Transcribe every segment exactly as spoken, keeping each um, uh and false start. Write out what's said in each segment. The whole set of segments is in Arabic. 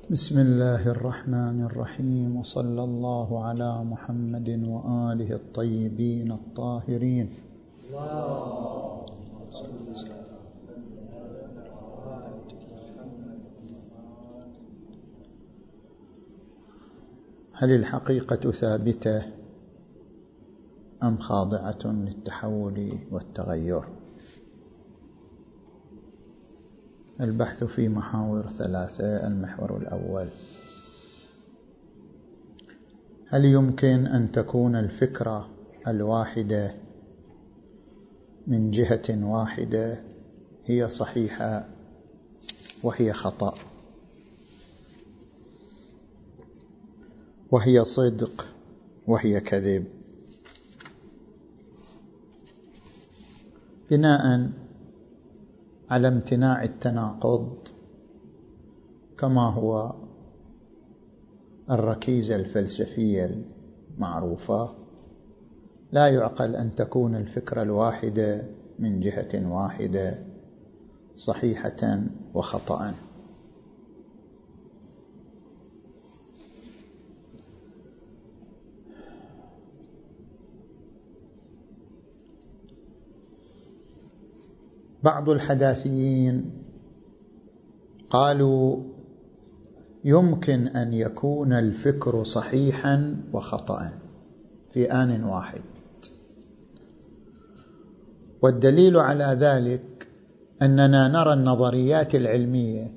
بسم الله الرحمن الرحيم، وصلى الله على محمد وآله الطيبين الطاهرين. هل الحقيقة ثابتة أم خاضعة للتحول والتغير؟ البحث في محاور ثلاثة. المحور الأول: هل يمكن أن تكون الفكرة الواحدة من جهة واحدة هي صحيحة وهي خطأ، وهي صدق وهي كذب، بناء على امتناع التناقض كما هو الركيزة الفلسفية المعروفة؟ لا يعقل أن تكون الفكرة الواحدة من جهة واحدة صحيحة وخطأ. بعض الحداثيين قالوا يمكن أن يكون الفكر صحيحا وخطأ في آن واحد، والدليل على ذلك أننا نرى النظريات العلمية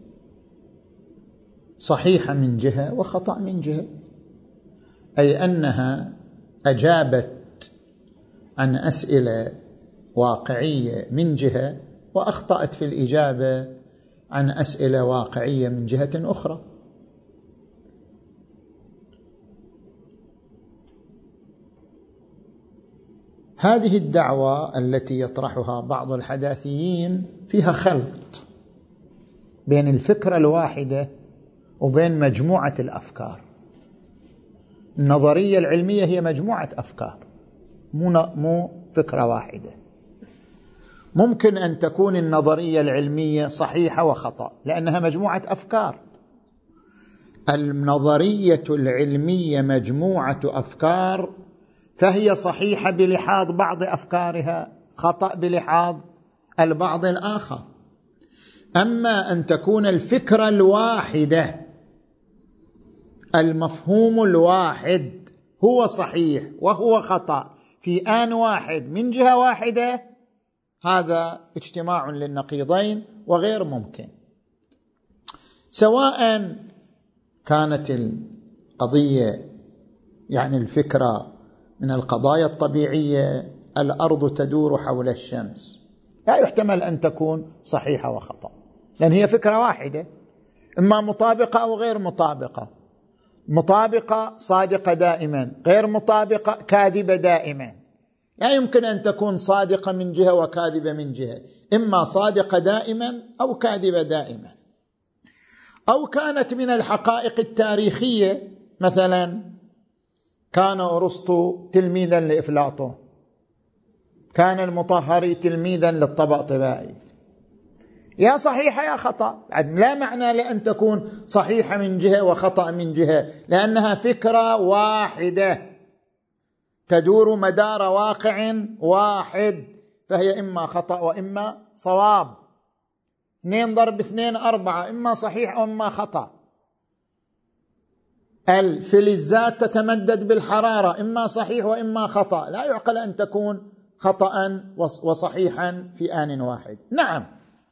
صحيحة من جهة وخطأ من جهة، أي أنها أجابت عن أسئلة واقعية من جهة وأخطأت في الإجابة عن أسئلة واقعية من جهة أخرى. هذه الدعوة التي يطرحها بعض الحداثيين فيها خلط بين الفكرة الواحدة وبين مجموعة الأفكار. النظرية العلمية هي مجموعة أفكار، مو مو فكرة واحدة. ممكن أن تكون النظرية العلمية صحيحة وخطأ لأنها مجموعة أفكار. النظرية العلمية مجموعة أفكار، فهي صحيحة بلحاظ بعض أفكارها، خطأ بلحاظ البعض الآخر. أما أن تكون الفكرة الواحدة، المفهوم الواحد هو صحيح وهو خطأ في آن واحد من جهة واحدة، هذا اجتماع للنقيضين وغير ممكن. سواء كانت القضية يعني الفكرة من القضايا الطبيعية، الأرض تدور حول الشمس، لا يحتمل أن تكون صحيحة وخطأ، لأن هي فكرة واحدة، إما مطابقة أو غير مطابقة. مطابقة صادقة دائما، غير مطابقة كاذبة دائما. لا يمكن أن تكون صادقة من جهة وكاذبة من جهة، إما صادقة دائما أو كاذبة دائما. أو كانت من الحقائق التاريخية، مثلا كان أرسطو تلميذا لأفلاطون، كان المطهري تلميذا للطباطبائي، يا صحيحة يا خطأ. لا معنى لأن تكون صحيحة من جهة وخطأ من جهة، لأنها فكرة واحدة تدور مدار واقع واحد، فهي إما خطأ وإما صواب. اثنين ضرب اثنين أربعة، إما صحيح أو إما خطأ. الفلزات تتمدد بالحرارة، إما صحيح وإما خطأ. لا يعقل أن تكون خطأ وصحيحا في آن واحد. نعم،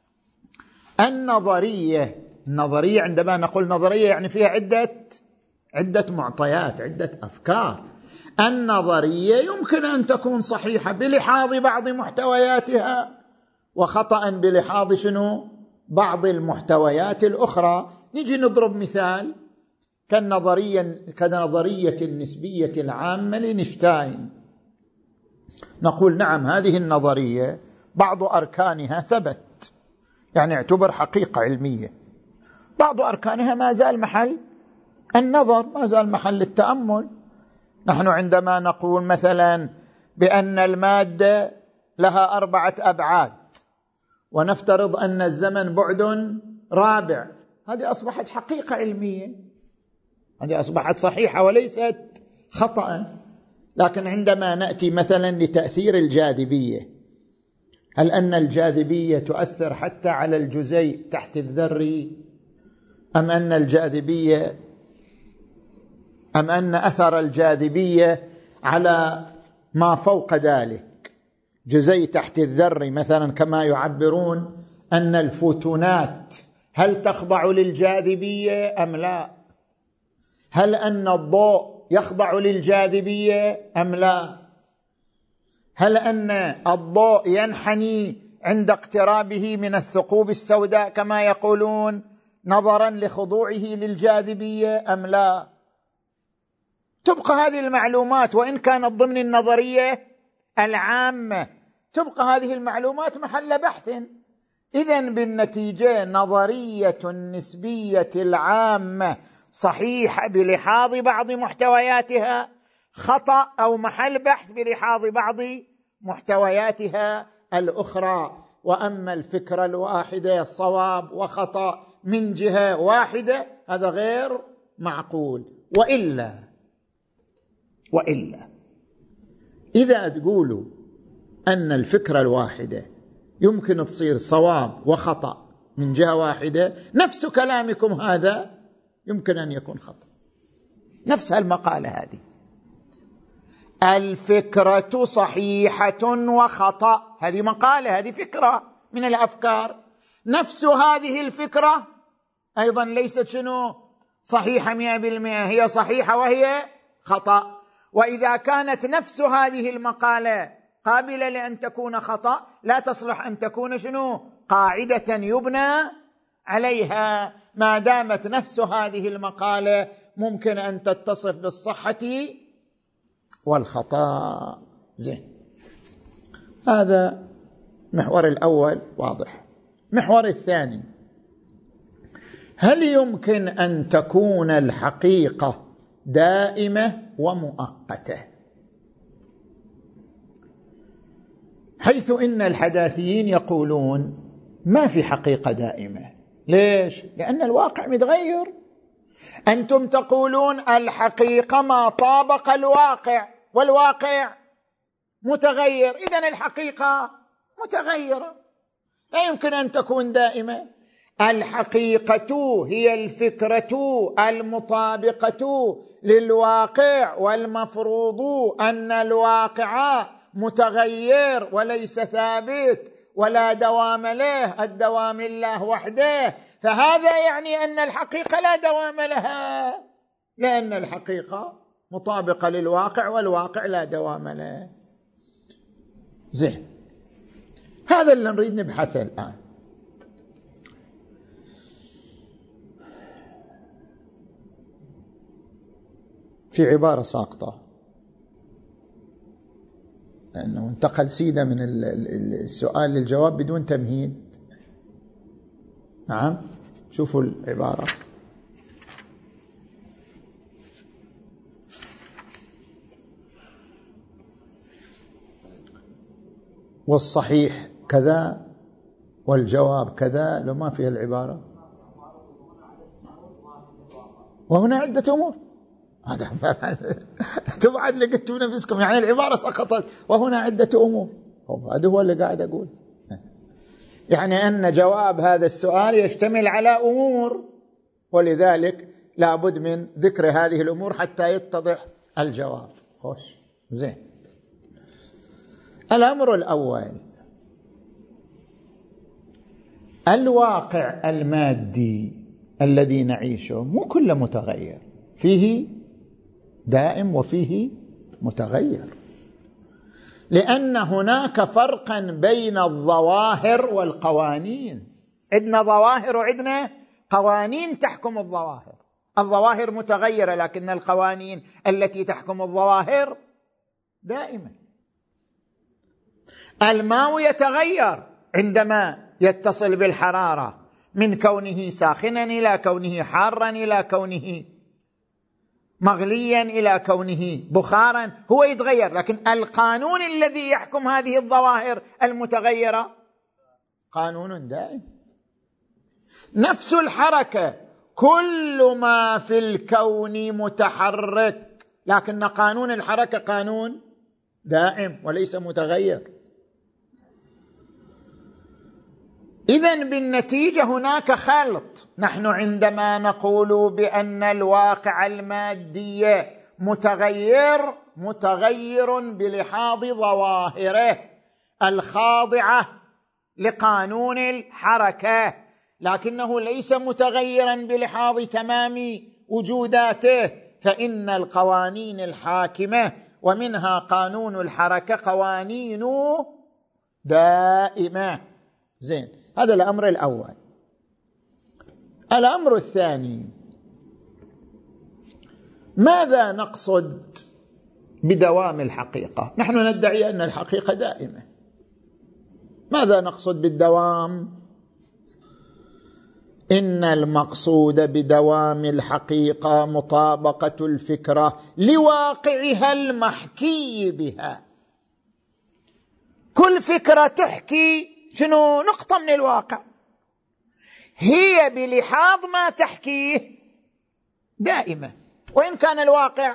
النظرية النظرية عندما نقول نظرية يعني فيها عدة عدة معطيات، عدة أفكار. النظرية يمكن أن تكون صحيحة بلحاظ بعض محتوياتها، وخطأ بلحاظ شنو؟ بعض المحتويات الأخرى. نجي نضرب مثال كالنظرية كنظرية النسبية العامة لإينشتاين. نقول نعم، هذه النظرية بعض أركانها ثبت، يعني اعتبر حقيقة علمية. بعض أركانها ما زال محل النظر، ما زال محل التأمل. نحن عندما نقول مثلا بأن المادة لها أربعة أبعاد، ونفترض أن الزمن بعد رابع، هذه أصبحت حقيقة علمية، هذه أصبحت صحيحة وليست خطأ. لكن عندما نأتي مثلا لتأثير الجاذبية، هل أن الجاذبية تؤثر حتى على الجزيء تحت الذري، أم أن الجاذبية أم أن أثر الجاذبية على ما فوق ذلك، جزيء تحت الذري مثلا، كما يعبرون أن الفوتونات هل تخضع للجاذبية أم لا؟ هل أن الضوء يخضع للجاذبية أم لا؟ هل أن الضوء ينحني عند اقترابه من الثقوب السوداء كما يقولون نظرا لخضوعه للجاذبية أم لا؟ تبقى هذه المعلومات وإن كانت ضمن النظرية العامة، تبقى هذه المعلومات محل بحث. إذن بالنتيجة نظرية النسبية العامة صحيحة بلحاظ بعض محتوياتها، خطأ أو محل بحث بلحاظ بعض محتوياتها الأخرى. وأما الفكرة الواحدة صواب وخطأ من جهة واحدة، هذا غير معقول. وإلا وإلا إذا تقولوا أن الفكرة الواحدة يمكن تصير صواب وخطأ من جهة واحدة، نفس كلامكم هذا يمكن أن يكون خطأ. نفس هالمقالة هذه، الفكرة صحيحة وخطأ، هذه مقالة، هذه فكرة من الأفكار. نفس هذه الفكرة أيضا ليست شنو صحيحة مئة بالمئة، هي صحيحة وهي خطأ. وإذا كانت نفس هذه المقالة قابلة لأن تكون خطأ، لا تصلح أن تكون شنو قاعدة يبنى عليها، ما دامت نفس هذه المقالة ممكن أن تتصف بالصحة والخطأ. زين، هذا محور الأول واضح. محور الثاني، هل يمكن أن تكون الحقيقة دائمة ومؤقتة؟ حيث إن الحداثيين يقولون ما في حقيقة دائمة. ليش؟ لأن الواقع متغير. أنتم تقولون الحقيقة ما طابق الواقع، والواقع متغير، إذن الحقيقة متغيرة، لا يمكن أن تكون دائمة. الحقيقة هي الفكرة المطابقة للواقع، والمفروض أن الواقع متغير وليس ثابت ولا دوام له، الدوام لله وحده. فهذا يعني أن الحقيقة لا دوام لها، لأن الحقيقة مطابقة للواقع والواقع لا دوام له. زين، هذا اللي نريد نبحثه الآن. في عبارة ساقطة، لأنه انتقل سيدة من السؤال للجواب بدون تمهيد. نعم، شوفوا العبارة: والصحيح كذا والجواب كذا. لو ما فيها العبارة، وهنا عدة أمور، هذا تبعد لقيتوا نفسكم، يعني العبارة سقطت وهنا عدة أمور. هذا هو اللي قاعد أقول، يعني أن جواب هذا السؤال يشتمل على أمور، ولذلك لابد من ذكر هذه الأمور حتى يتضح الجواب. خوش، زين. الأمر الأول، الواقع المادي الذي نعيشه مو كله متغير، فيه دائم وفيه متغير، لأن هناك فرقا بين الظواهر والقوانين. عندنا ظواهر وعندنا قوانين تحكم الظواهر. الظواهر متغيرة، لكن القوانين التي تحكم الظواهر دائما. الماء يتغير عندما يتصل بالحرارة، من كونه ساخنا إلى كونه حارا إلى كونه مغليا إلى كونه بخارا، هو يتغير. لكن القانون الذي يحكم هذه الظواهر المتغيرة قانون دائم. نفس الحركة كل ما في الكون متحرك، لكن قانون الحركة قانون دائم وليس متغير. إذن بالنتيجة هناك خلط. نحن عندما نقول بأن الواقع المادي متغير، متغير بلحاظ ظواهره الخاضعة لقانون الحركة، لكنه ليس متغيرا بلحاظ تمام وجوداته، فإن القوانين الحاكمة ومنها قانون الحركة قوانين دائمة. زين، هذا الأمر الأول. الأمر الثاني، ماذا نقصد بدوام الحقيقة؟ نحن ندعي أن الحقيقة دائمة. ماذا نقصد بالدوام؟ إن المقصود بدوام الحقيقة مطابقة الفكرة لواقعها المحكي بها. كل فكرة تحكي شنو؟ نقطة من الواقع، هي بلحاظ ما تحكيه دائمة، وإن كان الواقع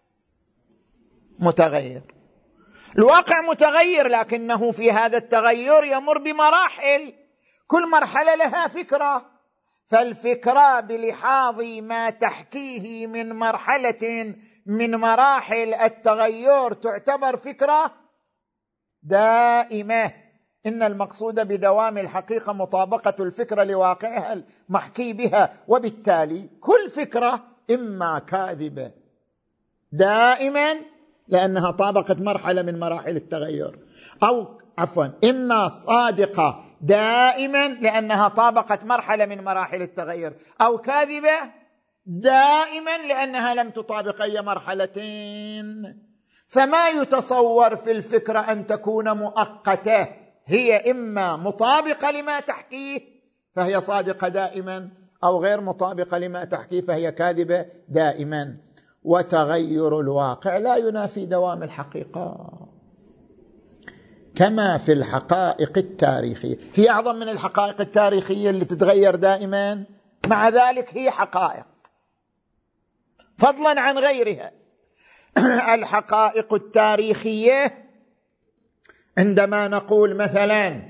متغير. الواقع متغير، لكنه في هذا التغير يمر بمراحل، كل مرحلة لها فكرة، فالفكرة بلحاظ ما تحكيه من مرحلة من مراحل التغير تعتبر فكرة دائمة. إن المقصود بدوام الحقيقة مطابقة الفكرة لواقعها المحكي بها، وبالتالي كل فكرة إما كاذبة دائما لأنها طابقت مرحلة من مراحل التغير، أو عفوا إما صادقة دائما لأنها طابقت مرحلة من مراحل التغير، أو كاذبة دائما لأنها لم تطابق أي مرحلتين. فما يتصور في الفكرة أن تكون مؤقتة، هي إما مطابقة لما تحكيه فهي صادقة دائما، أو غير مطابقة لما تحكيه فهي كاذبة دائما. وتغير الواقع لا ينافي دوام الحقيقة، كما في الحقائق التاريخية. في أعظم من الحقائق التاريخية اللي تتغير دائما، مع ذلك هي حقائق فضلا عن غيرها. الحقائق التاريخية عندما نقول مثلا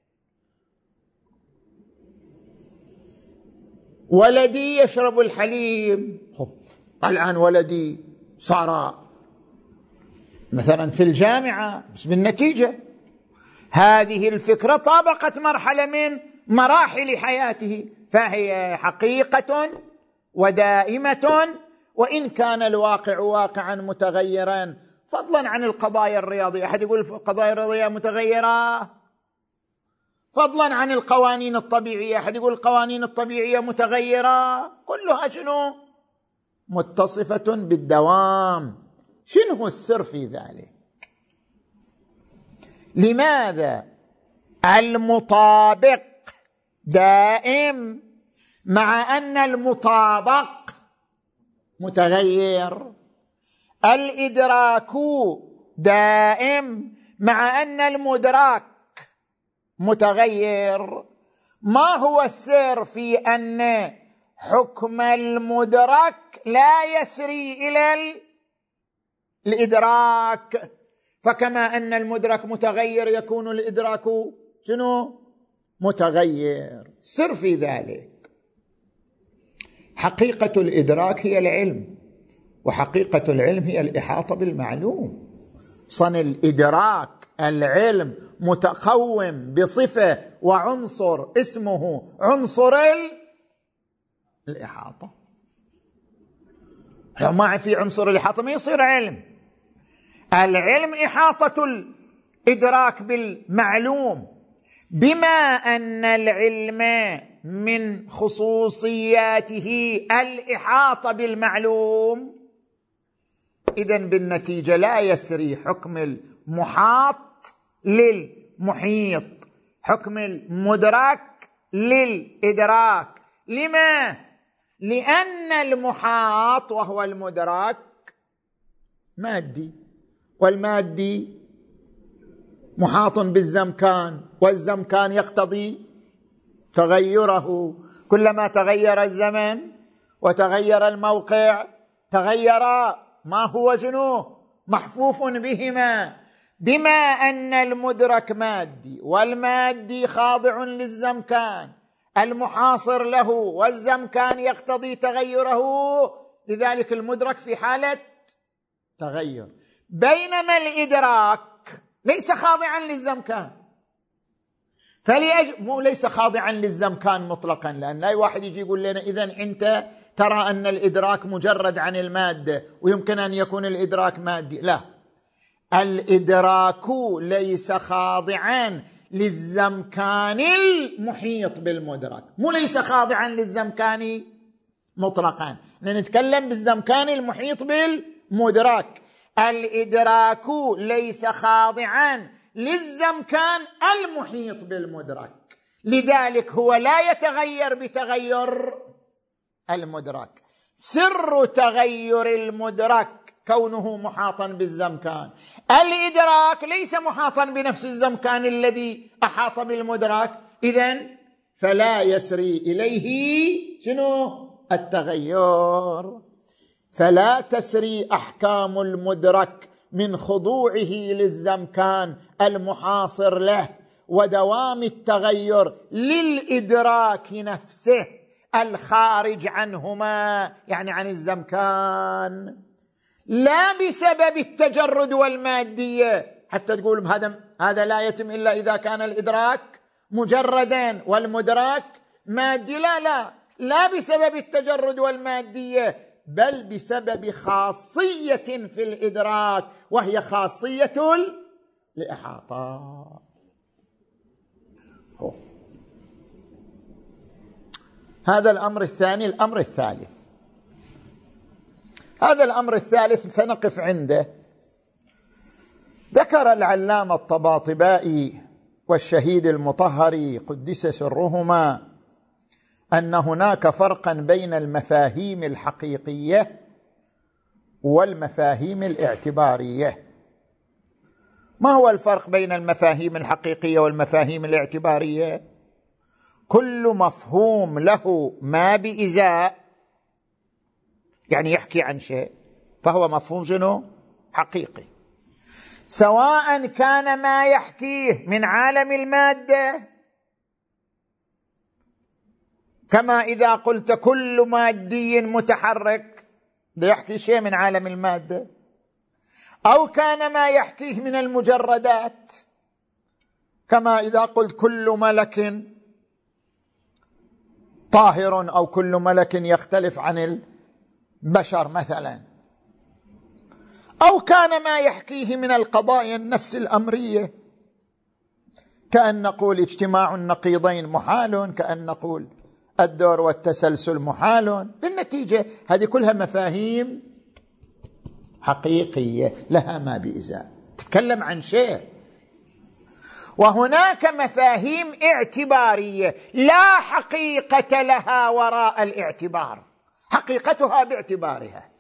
ولدي يشرب الحليب، الآن ولدي صار مثلا في الجامعة، بس بالنتيجة هذه الفكرة طابقت مرحلة من مراحل حياته، فهي حقيقة ودائمة، وإن كان الواقع واقعا متغيرا. فضلا عن القضايا الرياضية، أحد يقول القضايا الرياضية متغيرة، فضلا عن القوانين الطبيعية، أحد يقول القوانين الطبيعية متغيرة، كلها شنو؟ متصفة بالدوام. شنو السر في ذلك؟ لماذا المطابق دائم مع أن المطابق متغير؟ الإدراك دائم مع أن المدرك متغير. ما هو السر في أن حكم المدرك لا يسري إلى الإدراك؟ فكما أن المدرك متغير يكون الإدراك شنو؟ متغير. سر في ذلك حقيقة الإدراك هي العلم، وحقيقة العلم هي الإحاطة بالمعلوم. صن الإدراك العلم متقوم بصفة وعنصر اسمه عنصر الإحاطة. لو ما في عنصر الإحاطة ما يصير علم. العلم إحاطة الإدراك بالمعلوم، بما أن العلم من خصوصياته الإحاطة بالمعلوم، إذن بالنتيجة لا يسري حكم المحاط للمحيط، حكم المدرك للإدراك. لما؟ لأن المحاط وهو المدرك مادي، والمادي محاط بالزمكان، والزمكان يقتضي تغيره، كلما تغير الزمن وتغير الموقع تغيرا، ما هو وزنه محفوف بهما. بما أن المدرك مادي والمادي خاضع للزمكان المحاصر له، والزمكان يقتضي تغيره، لذلك المدرك في حالة تغير. بينما الإدراك ليس خاضعا للزمكان، فليج... مو ليس خاضعا للزمكان مطلقا، لأن لا واحد يجي يقول لنا إذن أنت ترى أن الإدراك مجرد عن المادة ويمكن أن يكون الإدراك مادي. لا، الإدراك ليس خاضعا للزمكان المحيط بالمدرك، مو ليس خاضعا للزمكان مطلقا، نتكلم بالزمكان المحيط بالمدرك. الإدراك ليس خاضعا للزمكان المحيط بالمدرك، لذلك هو لا يتغير بتغير المدرك. سر تغير المدرك كونه محاطا بالزمكان. الإدراك ليس محاطا بنفس الزمكان الذي أحاط بالمدرك، إذن فلا يسري إليه شنو؟ التغير. فلا تسري أحكام المدرك من خضوعه للزمكان المحاصر له ودوام التغير للإدراك نفسه الخارج عنهما، يعني عن الزمكان، لا بسبب التجرد والمادية، حتى تقول هذا هذا لا يتم إلا إذا كان الإدراك مجردا والمدرك مادي. لا لا لا بسبب التجرد والمادية، بل بسبب خاصية في الإدراك، وهي خاصية الإحاطة. هذا الأمر الثاني. الأمر الثالث، هذا الأمر الثالث سنقف عنده. ذكر العلامة الطباطبائي والشهيد المطهري قدس سرهما أن هناك فرقا بين المفاهيم الحقيقية والمفاهيم الاعتبارية. ما هو الفرق بين المفاهيم الحقيقية والمفاهيم الاعتبارية؟ كل مفهوم له ما بإزاء، يعني يحكي عن شيء، فهو مفهوم شنو؟ حقيقي، سواء كان ما يحكيه من عالم المادة، كما إذا قلت كل مادي متحرك ده يحكي شيء من عالم المادة، أو كان ما يحكيه من المجردات، كما إذا قلت كل ملك طاهر أو كل ملك يختلف عن البشر مثلا، أو كان ما يحكيه من القضايا النفس الأمرية، كأن نقول اجتماع النقيضين محال، كأن نقول الدور والتسلسل محال. بالنتيجة هذه كلها مفاهيم حقيقية لها ما بإزاء، تتكلم عن شيء. وهناك مفاهيم اعتبارية لا حقيقة لها وراء الاعتبار، حقيقتها باعتبارها.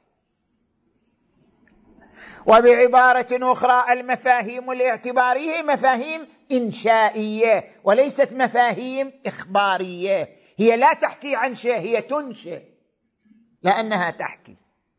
وبعبارة أخرى المفاهيم الاعتبارية مفاهيم إنشائية وليست مفاهيم إخبارية، هي لا تحكي عن شيء، هي تنشئ لأنها تحكي.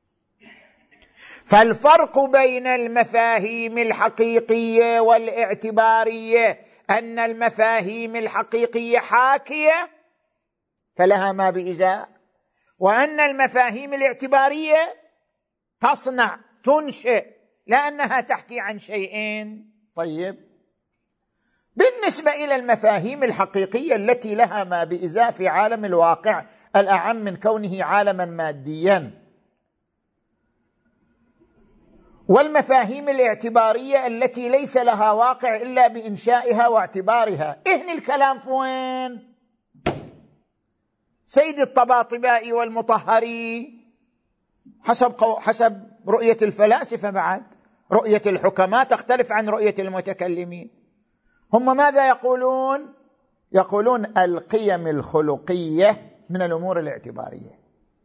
فالفرق بين المفاهيم الحقيقية والاعتبارية أن المفاهيم الحقيقية حاكية فلها ما بإزاء، وأن المفاهيم الاعتبارية تصنع تنشئ لأنها تحكي عن شيئين. طيب، بالنسبة إلى المفاهيم الحقيقية التي لها ما بإزاء في عالم الواقع الأعم من كونه عالما ماديا، والمفاهيم الاعتبارية التي ليس لها واقع إلا بإنشائها واعتبارها، إهن الكلام فوين؟ سيد الطباطبائي والمطهري حسب, قو... حسب رؤية الفلاسفة، بعد رؤية الحكماء تختلف عن رؤية المتكلمين. هم ماذا يقولون؟ يقولون القيم الخلقية من الأمور الاعتبارية،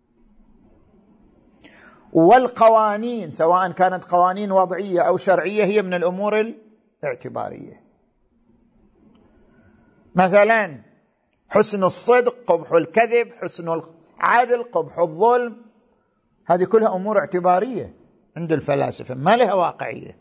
والقوانين سواء كانت قوانين وضعية أو شرعية هي من الأمور الاعتبارية. مثلا حسن الصدق، قبح الكذب، حسن عدل، قبح الظلم، هذه كلها أمور اعتبارية عند الفلاسفة ما لها واقعية.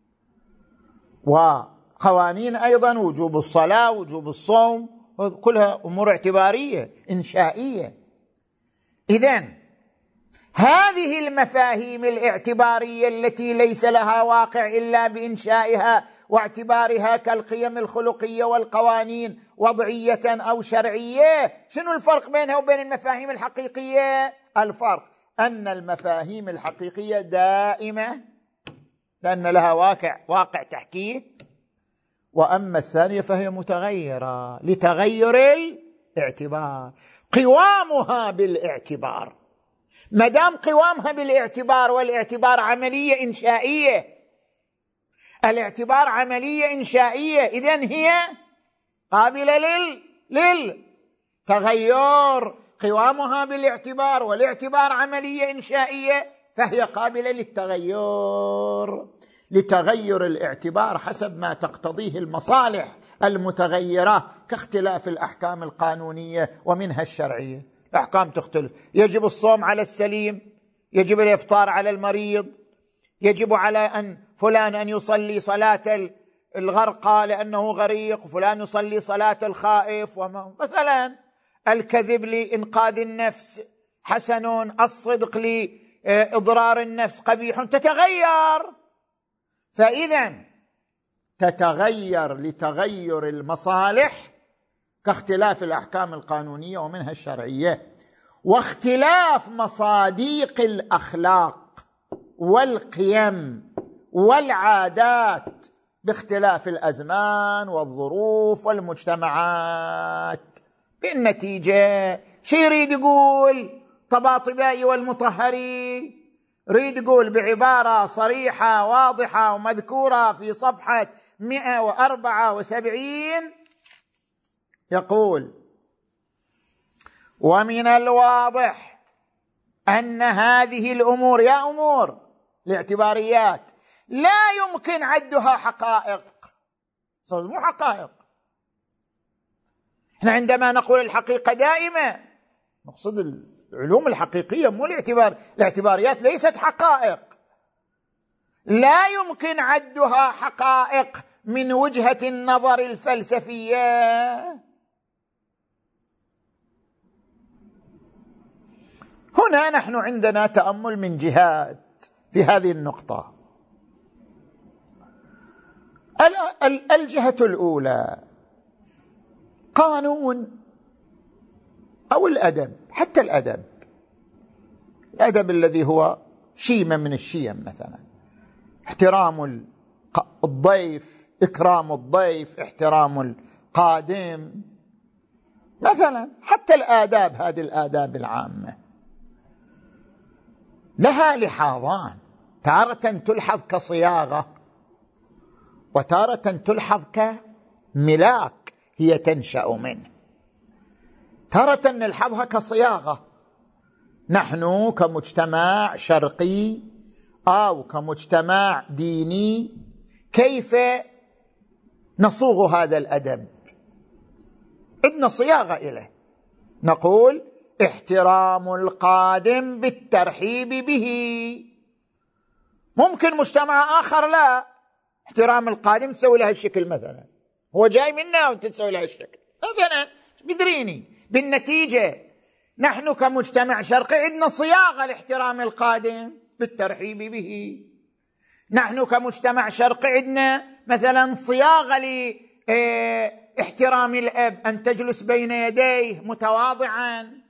وقوانين أيضا، وجوب الصلاة، وجوب الصوم، كلها أمور اعتبارية إنشائية. إذن هذه المفاهيم الاعتبارية التي ليس لها واقع إلا بإنشائها واعتبارها كالقيم الخلقية والقوانين وضعية أو شرعية، شنو الفرق بينها وبين المفاهيم الحقيقية؟ الفرق أن المفاهيم الحقيقية دائمة لأن لها واقع واقع تحكيه، وأما الثانية فهي متغيرة لتغير الاعتبار، قوامها بالاعتبار. ما دام قوامها بالاعتبار، والاعتبار عملية إنشائية، الاعتبار عملية إنشائية، إذن هي قابلة لل للتغير. قوامها بالاعتبار والاعتبار عملية إنشائية، فهي قابلة للتغير، لتغير الاعتبار حسب ما تقتضيه المصالح المتغيرة، كاختلاف الأحكام القانونية ومنها الشرعية. الأحكام تختلف، يجب الصوم على السليم، يجب الإفطار على المريض، يجب على أن فلان أن يصلي صلاة الغرقى لأنه غريق، وفلان يصلي صلاة الخائف، وما مثلا الكذب لإنقاذ النفس حسن، الصدق لإضرار النفس قبيح، تتغير. فإذا تتغير لتغير المصالح كاختلاف الأحكام القانونية ومنها الشرعية، واختلاف مصاديق الأخلاق والقيم والعادات باختلاف الأزمان والظروف والمجتمعات. بالنتيجة شي يريد يقول طباطبائي والمطهري؟ يريد يقول بعبارة صريحة واضحة ومذكورة في صفحة مئة وأربعة وسبعين، يقول: ومن الواضح أن هذه الأمور، يا أمور الاعتباريات، لا يمكن عدها حقائق. صدق مو حقائق. احنا عندما نقول الحقيقة دائمة نقصد العلوم الحقيقية مو الاعتبار. الاعتباريات ليست حقائق، لا يمكن عدها حقائق من وجهة النظر الفلسفية. هنا نحن عندنا تأمل من جهات في هذه النقطة. الجهة الأولى قانون أو الأدب، حتى الأدب الأدب الذي هو شيمة من الشيم، مثلا احترام الضيف، إكرام الضيف، احترام القادم، مثلا حتى الآداب، هذه الآداب العامة لها لحاظان، تارة تلحظ كصياغة وتارة تلحظ كملاك هي تنشأ منه. تارة نلحظها كصياغة، نحن كمجتمع شرقي أو كمجتمع ديني كيف نصوغ هذا الأدب؟ عندنا صياغة إليه، نقول احترام القادم بالترحيب به. ممكن مجتمع آخر لا، احترام القادم تسوي له الشكل، مثلا هو جاي منا وانت تسوي له الشكل مثلا، بدريني. بالنتيجة نحن كمجتمع شرقي عندنا صياغة لاحترام القادم بالترحيب به. نحن كمجتمع شرقي عندنا مثلا صياغة لاحترام الأب، أن تجلس بين يديه متواضعا.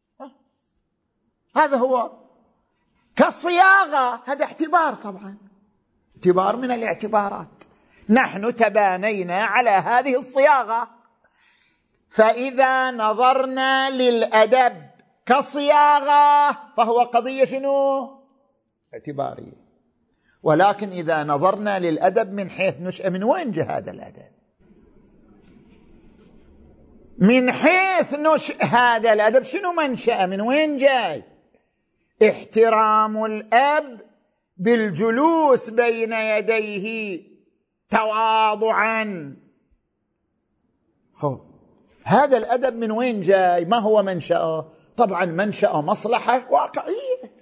هذا هو كصياغة، هذا اعتبار، طبعا اعتبار من الاعتبارات. نحن تبانينا على هذه الصياغة، فإذا نظرنا للأدب كصياغة فهو قضية شنو؟ اعتبارية. ولكن إذا نظرنا للأدب من حيث نشأ، من وين جاء هذا الأدب؟ من حيث نشأ هذا الأدب، شنو منشأ؟ من وين جاي؟ احترام الأب بالجلوس بين يديه تواضعا. خب هذا الأدب من وين جاي؟ ما هو منشأه؟ طبعا منشأ مصلحة واقعية.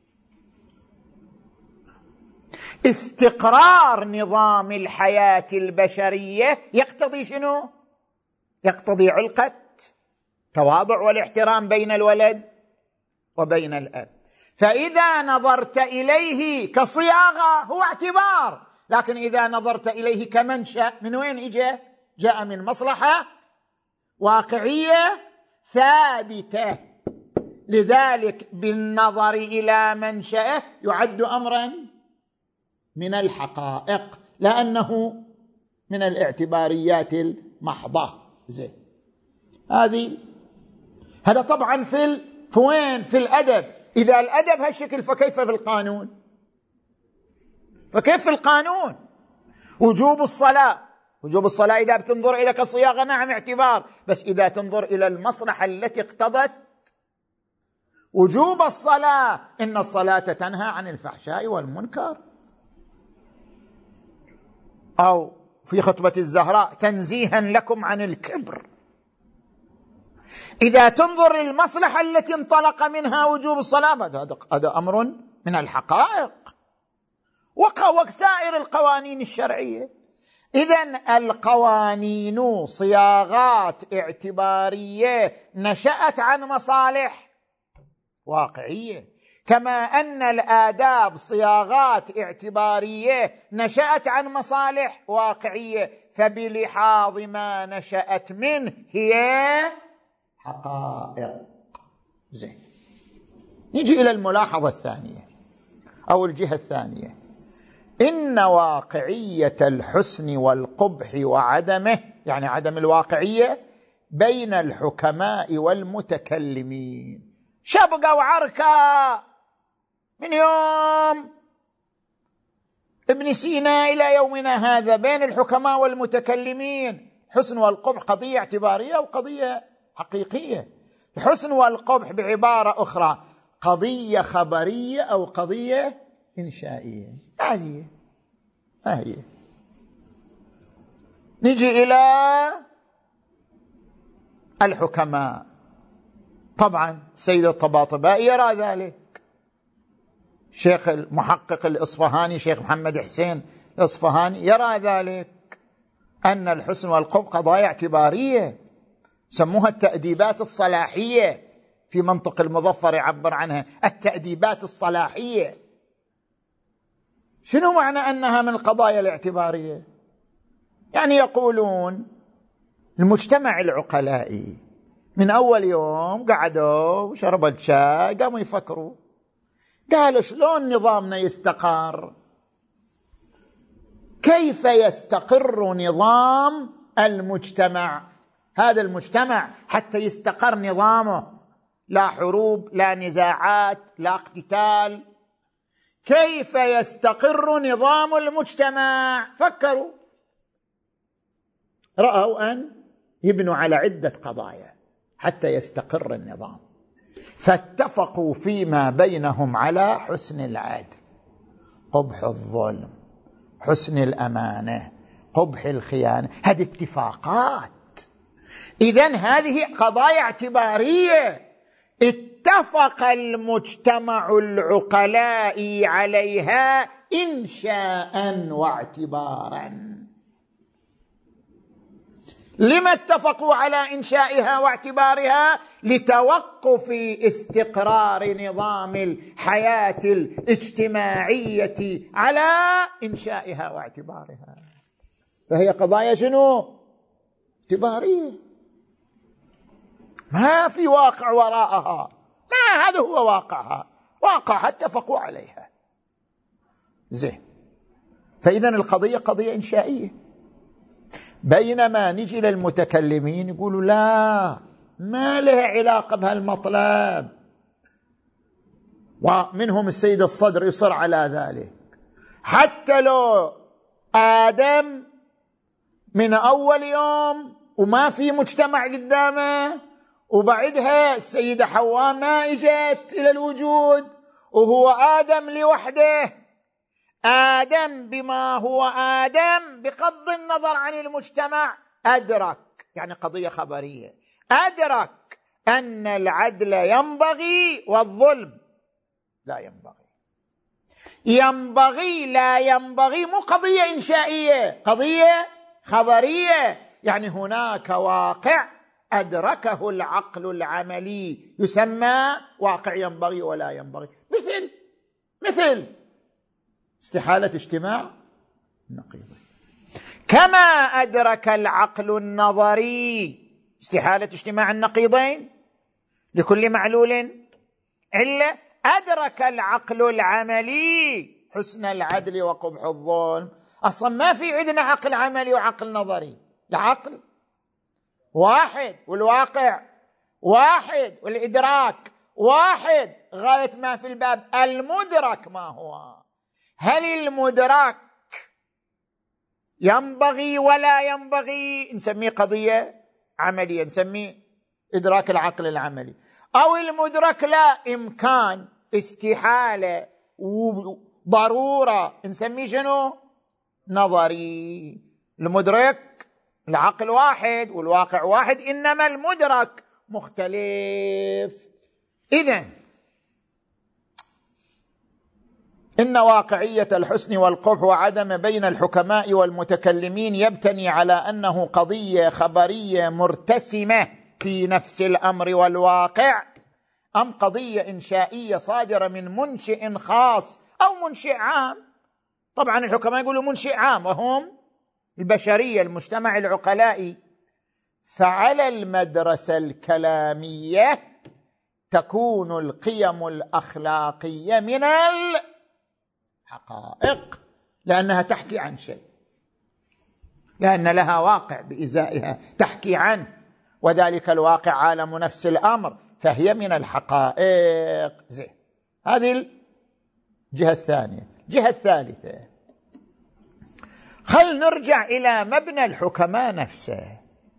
استقرار نظام الحياة البشرية يقتضي شنو؟ يقتضي علقة تواضع والاحترام بين الولد وبين الأب. فإذا نظرت إليه كصياغة هو اعتبار، لكن إذا نظرت إليه كمنشأ من وين إجا؟ جاء من مصلحة واقعية ثابتة. لذلك بالنظر إلى منشأه يعد أمرا من الحقائق، لأنه من الاعتباريات المحضة. زين، هذه هذا طبعا في ال... في وين؟ في الأدب. إذا الأدب هالشكل فكيف في القانون؟ فكيف في القانون؟ وجوب الصلاة، وجوب الصلاة إذا بتنظر إلى كصياغة نعم اعتبار، بس إذا تنظر إلى المصلحة التي اقتضت وجوب الصلاة، إن الصلاة تنهى عن الفحشاء والمنكر. أو في خطبة الزهراء تنزيها لكم عن الكبر. إذا تنظر للمصلحة التي انطلق منها وجوب الصلاة هذا أمر من الحقائق وكسائر القوانين الشرعية. إذن القوانين صياغات اعتبارية نشأت عن مصالح واقعية، كما أن الآداب صياغات اعتبارية نشأت عن مصالح واقعية، فبلحاظ ما نشأت منه هي حقائق. زين، نجي إلى الملاحظة الثانية أو الجهة الثانية. إن واقعية الحسن والقبح وعدمه، يعني عدم الواقعية، بين الحكماء والمتكلمين. شبقة وعركة من يوم ابن سينا إلى يومنا هذا بين الحكماء والمتكلمين. حسن والقبح قضية اعتبارية وقضية حقيقية. الحسن والقبح بعبارة أخرى قضية خبرية أو قضية إنشائية. هذه ما هي؟ نجي إلى الحكماء. طبعا سيد الطباطبائي يرى ذلك، شيخ المحقق الإصفهاني شيخ محمد حسين الإصفهاني يرى ذلك، أن الحسن والقبح قضايا اعتبارية، سموها التأديبات الصلاحية، في منطق المظفر يعبر عنها التأديبات الصلاحية. شنو معنى أنها من القضايا الاعتبارية؟ يعني يقولون المجتمع العقلائي من أول يوم قعدوا وشربوا الشاي قاموا يفكروا، قالوا شلون نظامنا يستقر؟ كيف يستقر نظام المجتمع؟ هذا المجتمع حتى يستقر نظامه لا حروب لا نزاعات لا اقتتال، كيف يستقر نظام المجتمع؟ فكروا، رأوا أن يبنوا على عدة قضايا حتى يستقر النظام، فاتفقوا فيما بينهم على حسن العدل، قبح الظلم، حسن الأمانة، قبح الخيانة. هذه اتفاقات. إذن هذه قضايا اعتبارية اتفق المجتمع العقلاء عليها إنشاء واعتبارا. لما اتفقوا على إنشائها واعتبارها؟ لتوقف استقرار نظام الحياة الاجتماعية على إنشائها واعتبارها. فهي قضايا شنو؟ اعتبارية، ما في واقع وراءها، ما هذا هو واقعها، واقعها اتفقوا عليها. زين، فإذن القضية قضية إنشائية. بينما نجي للمتكلمين يقولوا لا، ما لها علاقة بهالمطلب، ومنهم السيد الصدر يصر على ذلك. حتى لو آدم من أول يوم وما في مجتمع قدامه، وبعدها السيدة حواء ما إجت إلى الوجود وهو آدم لوحده، آدم بما هو آدم بغض النظر عن المجتمع أدرك، يعني قضية خبرية، أدرك أن العدل ينبغي والظلم لا ينبغي. ينبغي لا ينبغي مو قضية إنشائية، قضية خبرية، يعني هناك واقع أدركه العقل العملي يسمى واقع ينبغي ولا ينبغي، مثل مثل استحالة اجتماع النقيضين، كما أدرك العقل النظري استحالة اجتماع النقيضين لكل معلول علة، أدرك العقل العملي حسن العدل وقبح الظلم. أصلا ما في عندنا عقل عملي وعقل نظري، العقل واحد والواقع واحد والإدراك واحد، غاية ما في الباب المدرك ما هو. هل المدرك ينبغي ولا ينبغي؟ نسميه قضية عملية، نسميه إدراك العقل العملي. أو المدرك لا إمكان استحالة وضرورة، نسميه شنو؟ نظري. المدرك العقل واحد والواقع واحد، إنما المدرك مختلف. إذن إن واقعية الحسن والقبح وعدم بين الحكماء والمتكلمين يبتني على أنه قضية خبرية مرتسمة في نفس الأمر والواقع، أم قضية إنشائية صادرة من منشئ خاص أو منشئ عام. طبعا الحكماء يقولوا منشئ عام وهم البشرية المجتمع العقلائي. فعلى المدرسة الكلامية تكون القيم الأخلاقية من الحقائق، لأنها تحكي عن شيء، لأن لها واقع بإزائها تحكي عنه، وذلك الواقع عالم نفس الأمر، فهي من الحقائق. زين، هذه الجهة الثانية. الجهة الثالثة، خل نرجع إلى مبنى الحكماء نفسه.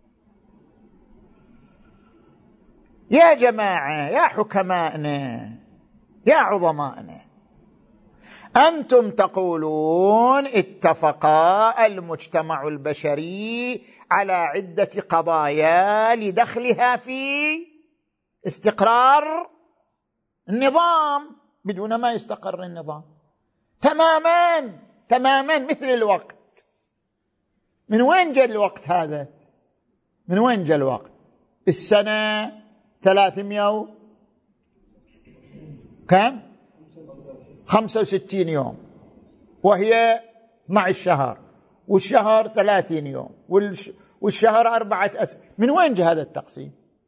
يا جماعة، يا حكمائنا، يا عظمائنا، أنتم تقولون اتفق المجتمع البشري على عدة قضايا لدخلها في استقرار النظام، بدون ما يستقر النظام تماما تماما مثل الوقت. من وين جاء الوقت هذا؟ من وين جاء الوقت؟ السنة ثلاثمائة كم؟ خمسة وستين يوم، وهي مع الشهر، والشهر ثلاثين يوم، والشهر أربعة أسابيع. من وين جاء هذا التقسيم؟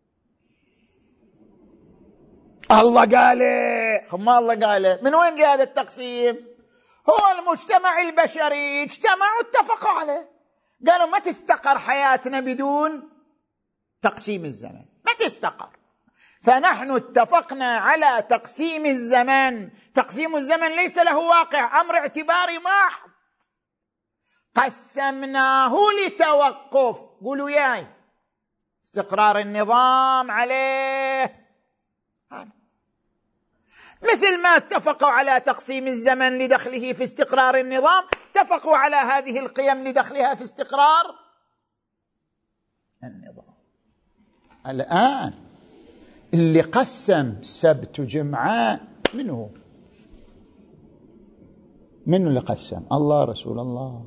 الله قاله، ما الله قاله. من وين جاء هذا التقسيم؟ هو المجتمع البشري اجتمعوا اتفقوا عليه، قالوا ما تستقر حياتنا بدون تقسيم الزمن، ما تستقر. فنحن اتفقنا على تقسيم الزمن. تقسيم الزمن ليس له واقع، أمر اعتباري محض، قسمناه لتوقف، قولوا ياي، استقرار النظام عليه. مثل ما اتفقوا على تقسيم الزمن لدخله في استقرار النظام، اتفقوا على هذه القيم لدخلها في استقرار النظام. الآن اللي قسم سبت وجمعة من هو؟ من اللي قسم؟ الله رسول الله.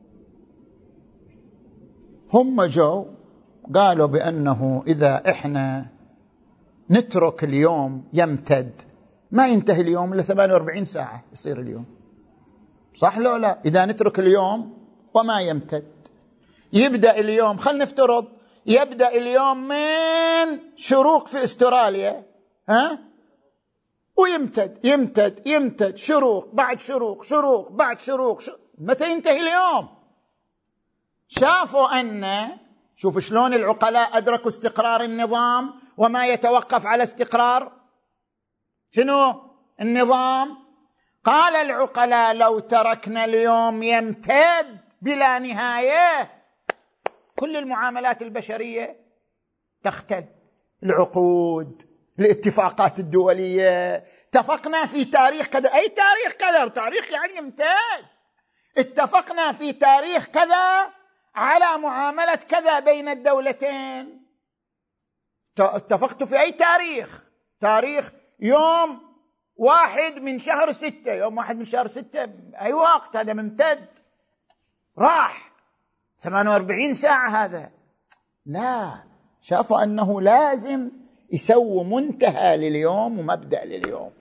هم جو قالوا بأنه إذا إحنا نترك اليوم يمتد، ما ينتهي اليوم إلا ثمانية وأربعين ساعة يصير اليوم، صح لو لا؟ إذا نترك اليوم وما يمتد، يبدأ اليوم، خلينا نفترض يبدأ اليوم من شروق في استراليا، ها، ويمتد يمتد يمتد شروق بعد شروق شروق بعد شروق, شروق. متى ينتهي اليوم؟ شافوا أن، شوف شلون العقلاء أدركوا استقرار النظام وما يتوقف على استقرار شنو؟ النظام. قال العقلاء لو تركنا اليوم يمتد بلا نهاية كل المعاملات البشرية تختل، العقود، الاتفاقات الدولية، اتفقنا في تاريخ كذا، أي تاريخ كذا، تاريخ يعني يمتد، اتفقنا في تاريخ كذا على معاملة كذا بين الدولتين، اتفقت في أي تاريخ؟ تاريخ يوم واحد من شهر ستة. يوم واحد من شهر ستة أي وقت؟ هذا ممتد، راح ثمانية وأربعين ساعة. هذا لا، شافوا أنه لازم يسووا منتهى لليوم ومبدأ لليوم،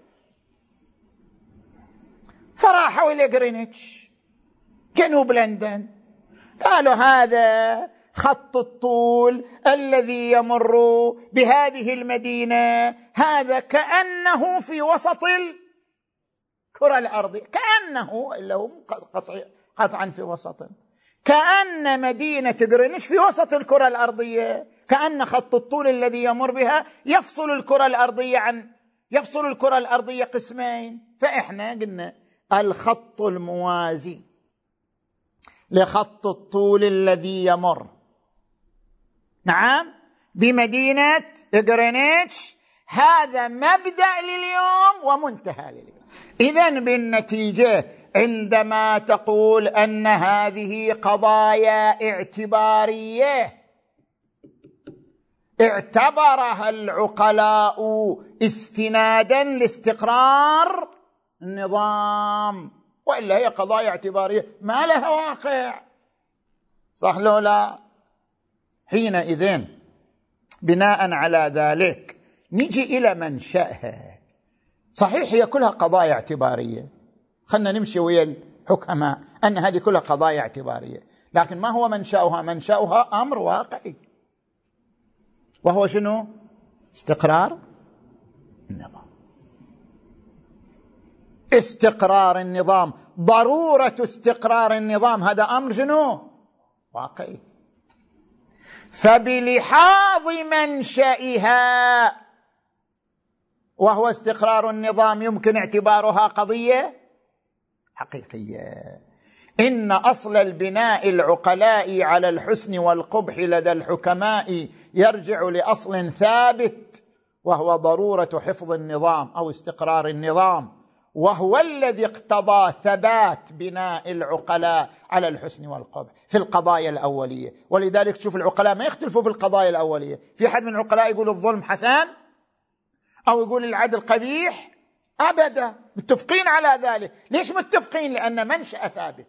فراحوا إلى غرينتش جنوب لندن، قالوا هذا خط الطول الذي يمر بهذه المدينة، هذا كأنه في وسط الكرة الأرضية، كأنه إلا هو قطعا في وسط، كأن مدينة غرينتش في وسط الكرة الأرضية، كأن خط الطول الذي يمر بها يفصل الكرة الأرضية عن يفصل الكرة الأرضية قسمين. فإحنا قلنا الخط الموازي لخط الطول الذي يمر نعم بمدينة غرينتش هذا مبدأ لليوم ومنتهى لليوم. إذن بالنتيجة عندما تقول أن هذه قضايا اعتبارية اعتبرها العقلاء استنادا لاستقرار النظام، وإلا هي قضايا اعتبارية ما لها واقع، صح لو لا؟ حينئذ بناء على ذلك نجي إلى منشأها. صحيح هي كلها قضايا اعتبارية، خلنا نمشي ويا الحكماء أن هذه كلها قضايا اعتبارية، لكن ما هو منشأها؟ منشأها أمر واقعي، وهو شنو؟ استقرار النظام. استقرار النظام، ضرورة استقرار النظام، هذا أمر شنو؟ واقعي. فبلحاظ منشئها وهو استقرار النظام يمكن اعتبارها قضية حقيقية. إن أصل البناء العقلائي على الحسن والقبح لدى الحكماء يرجع لأصل ثابت، وهو ضرورة حفظ النظام أو استقرار النظام، وهو الذي اقتضى ثبات بناء العقلاء على الحسن والقبح في القضايا الأولية. ولذلك تشوف العقلاء ما يختلفوا في القضايا الأولية. في حد من العقلاء يقول الظلم حسن أو يقول العدل قبيح؟ أبدا، متفقين على ذلك. ليش متفقين؟ لأن منشأ ثابت،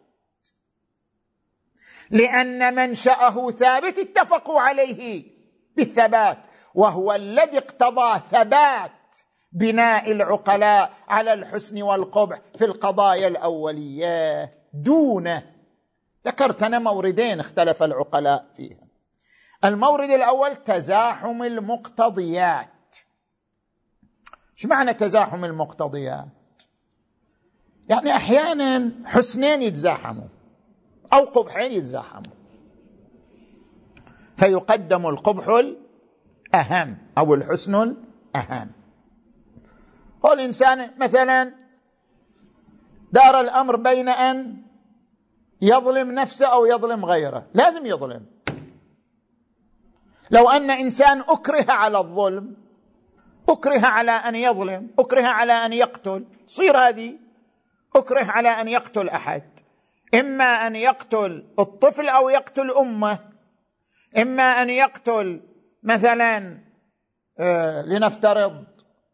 لأن منشأه ثابت اتفقوا عليه بالثبات، وهو الذي اقتضى ثبات بناء العقلاء على الحسن والقبح في القضايا الأولية دونه. ذكرت أنا موردين اختلف العقلاء فيها. المورد الأول تزاحم المقتضيات. شو معنى تزاحم المقتضيات؟ يعني أحيانا حسنين يتزاحموا أو قبحين يتزاحموا، فيقدم القبح الأهم أو الحسن الأهم. هو الإنسان مثلا دار الأمر بين أن يظلم نفسه أو يظلم غيره، لازم يظلم. لو أن إنسان أكره على الظلم، أكره على أن يظلم، أكره على أن يقتل، صير هذه أكره على أن يقتل أحد، إما أن يقتل الطفل أو يقتل أمه، إما أن يقتل مثلا آه لنفترض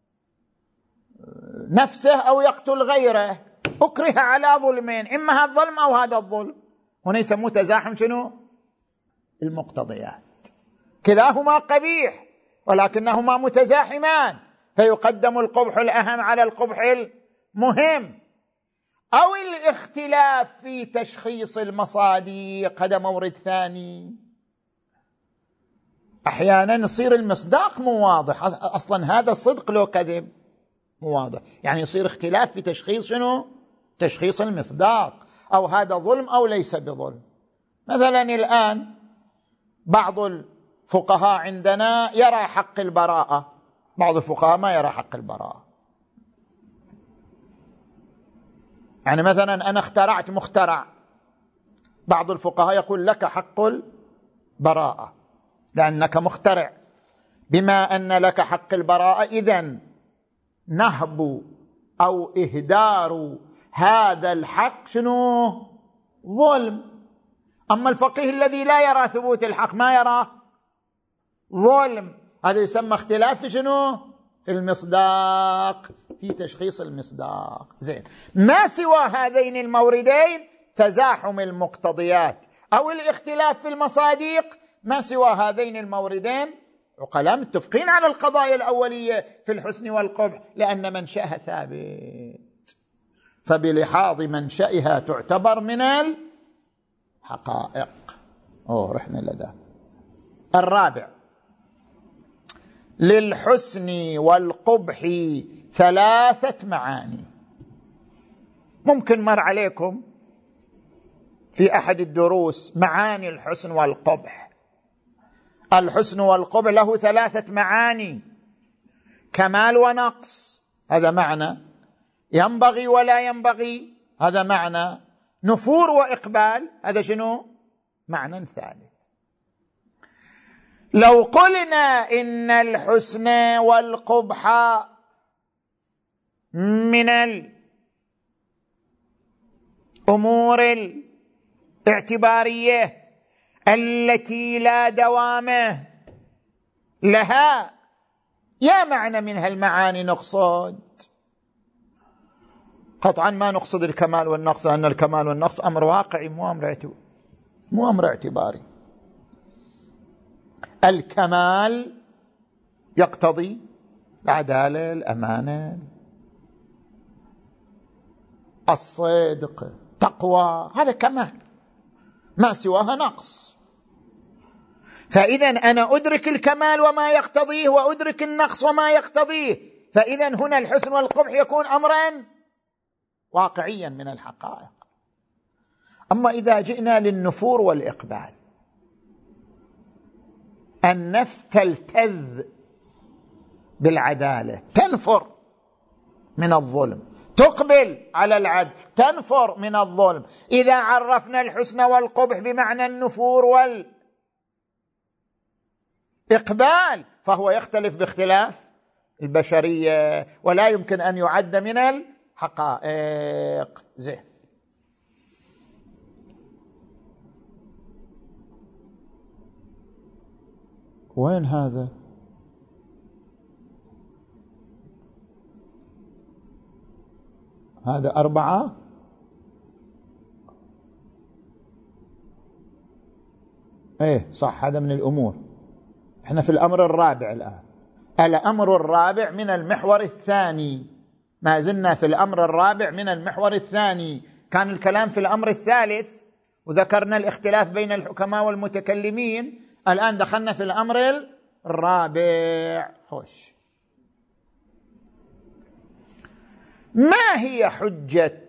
نفسه أو يقتل غيره، أكره على ظلمين، إما هذا الظلم أو هذا الظلم. هنا يسموه تزاحم شنو؟ المقتضيات. كلاهما قبيح ولكنهما متزاحمان، فيقدم القبح الأهم على القبح المهم. أو الاختلاف في تشخيص المصادق، هذا مورد ثاني. أحيانا يصير المصداق مو واضح، أصلا هذا صدق لو كذب مو واضح، يعني يصير اختلاف في تشخيص شنو؟ تشخيص المصداق، أو هذا ظلم أو ليس بظلم. مثلا الآن بعض الفقهاء عندنا يرى حق البراءة، بعض الفقهاء ما يرى حق البراءة. يعني مثلا أنا اخترعت مخترع، بعض الفقهاء يقول لك حق البراءة لأنك مخترع، بما أن لك حق البراءة إذن نهب أو إهدار هذا الحق شنو؟ ظلم. أما الفقيه الذي لا يرى ثبوت الحق ما يرى ظلم، هذا يسمى اختلاف في شنو؟ في المصداق، في تشخيص المصداق. زين، ما سوى هذين الموردين تزاحم المقتضيات أو الاختلاف في المصادق، ما سوى هذين الموردين عقلاء متفقين على القضايا الأولية في الحسن والقبح لأن منشأها ثابت، فبلحاظ منشأها تعتبر من الحقائق. أوه رحنا لذا. الرابع، للحسن والقبح ثلاثة معاني. ممكن مر عليكم في أحد الدروس معاني الحسن والقبح. الحسن والقبح له ثلاثة معاني: كمال ونقص، هذا معنى; ينبغي ولا ينبغي، هذا معنى; نفور وإقبال، هذا شنو؟ معنى ثالث. لو قلنا إن الحسن والقبح من الأمور الاعتبارية التي لا دوام لها، يا معنى من هالمعاني نقصد؟ قطعا ما نقصد الكمال والنقص، أن الكمال والنقص أمر واقعي مو أمر مو أمر اعتباري. الكمال يقتضي العدالة، الأمانة، الصدق، تقوى، هذا كمال، ما سواها نقص. فإذا أنا أدرك الكمال وما يقتضيه وأدرك النقص وما يقتضيه، فإذا هنا الحسن والقبح يكون أمرا واقعيا من الحقائق. أما إذا جئنا للنفور والإقبال، النفس تلتذ بالعدالة، تنفر من الظلم، تقبل على العدل، تنفر من الظلم. إذا عرفنا الحسن والقبح بمعنى النفور والإقبال فهو يختلف باختلاف البشرية ولا يمكن أن يعد من الحقائق. زين، وين هذا؟ هذا أربعة. ايه صح، هذا من الأمور. احنا في الأمر الرابع الآن. الأمر الرابع من المحور الثاني، ما زلنا في الأمر الرابع من المحور الثاني. كان الكلام في الأمر الثالث وذكرنا الاختلاف بين الحكماء والمتكلمين، الآن دخلنا في الأمر الرابع. خوش، ما هي حجة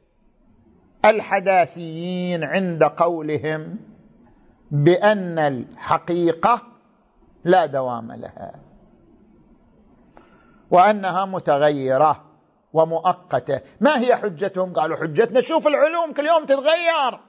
الحداثيين عند قولهم بأن الحقيقة لا دوام لها وأنها متغيرة ومؤقتة؟ ما هي حجتهم؟ قالوا حجتنا شوف العلوم كل يوم تتغير،